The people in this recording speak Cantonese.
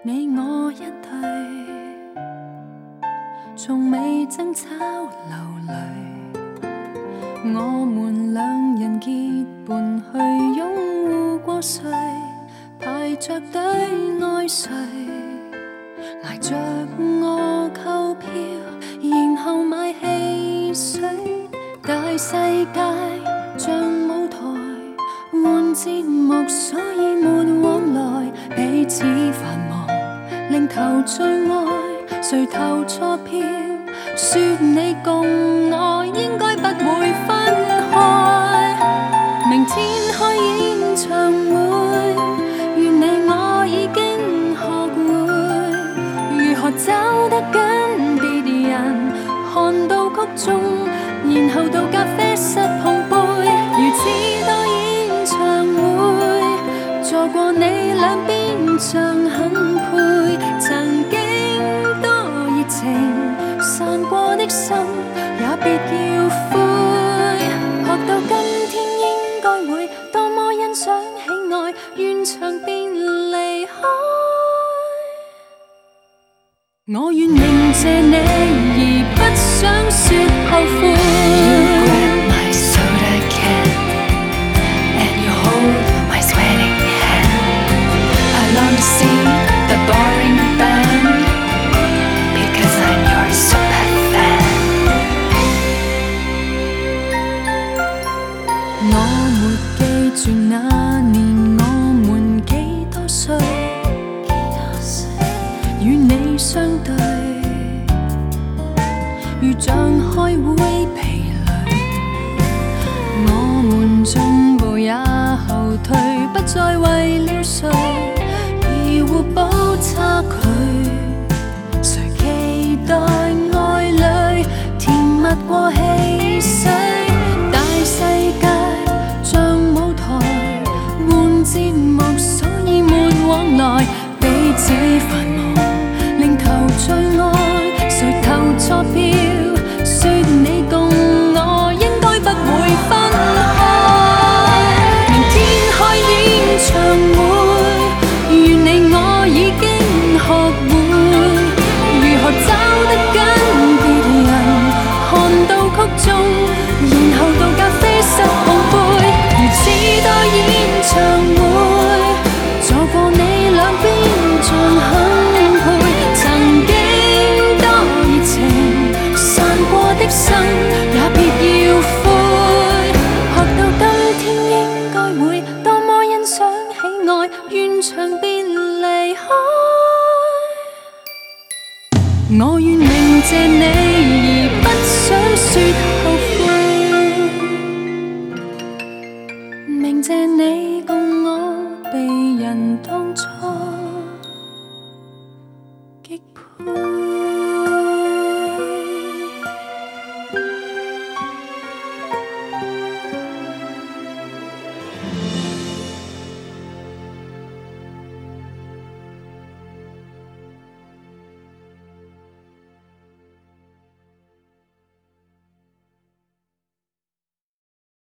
你我一對，從未爭吵流淚。我們兩人結伴去擁護過誰，排着隊愛誰，挨着我購票，然後買汽水。大世界像舞台，換節目，所以沒往來，彼此繁忙，令頭最愛，誰投錯票？說你共我應該不會分開。明天開演唱會，願你我已經學會如何走得跟別人看到曲終，然後到咖啡室碰杯。如此多演唱會，坐過你兩邊像很配。曾經多熱情，散過的心也別要灰。學到今天應該會多麼欣賞喜愛，完場便離開。我願明謝你，而不想說後悔。You grab my soda can and you hold my sweating hand. I long to see the boring band because I'm your super fan. 我沒記住那年我們幾多歲，與你相對，如像開會疲累。我們進步也後退，不再為了誰而互補差距。誰期待愛侶甜蜜過汽水？大世界像舞台，換節目，所以沒往來，彼此繁忙，令頭最愛，誰投錯票？說你共我應該不會分開。明天開演唱會，願你我已經學會如何找得跟別人看到曲終，然後到咖啡室碰杯。如此多演唱會，坐過你兩邊像很配。曾經多熱情，散過的心也別要灰。學到今天應該會多麼欣賞喜愛，完場便離開。我願明謝你，而不想說後悔。明謝你共我被人當初